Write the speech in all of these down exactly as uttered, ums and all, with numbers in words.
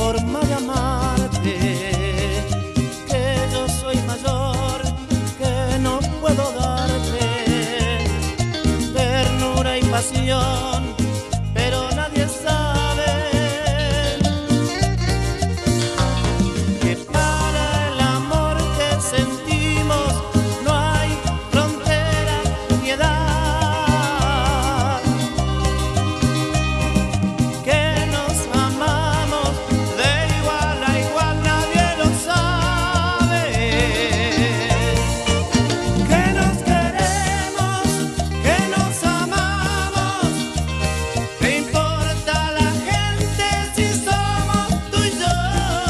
forma de amarte, que yo soy mayor, que no puedo darte ternura y pasión, pero nadie sabe que para el amor que sentimos no hay frontera ni edad, que nos amamos de igual a igual, nadie lo sabe, que nos queremos, que nos amamos. ¿Qué importa la gente si somos tú y yo?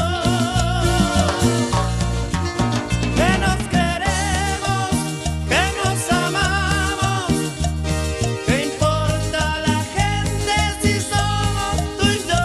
Que nos queremos, que nos amamos. ¿Qué importa la gente si somos tú y yo?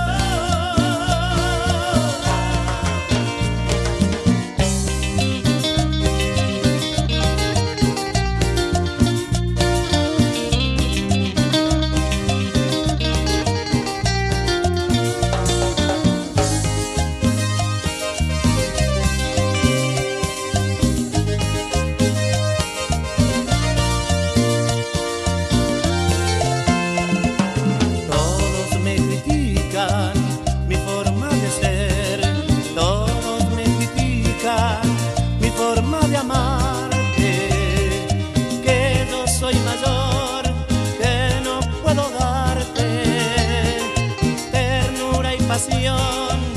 Todos me critican mi forma de ser, todos me critican mi forma de amarte, que yo soy mayor, que no puedo darte ternura y pasión,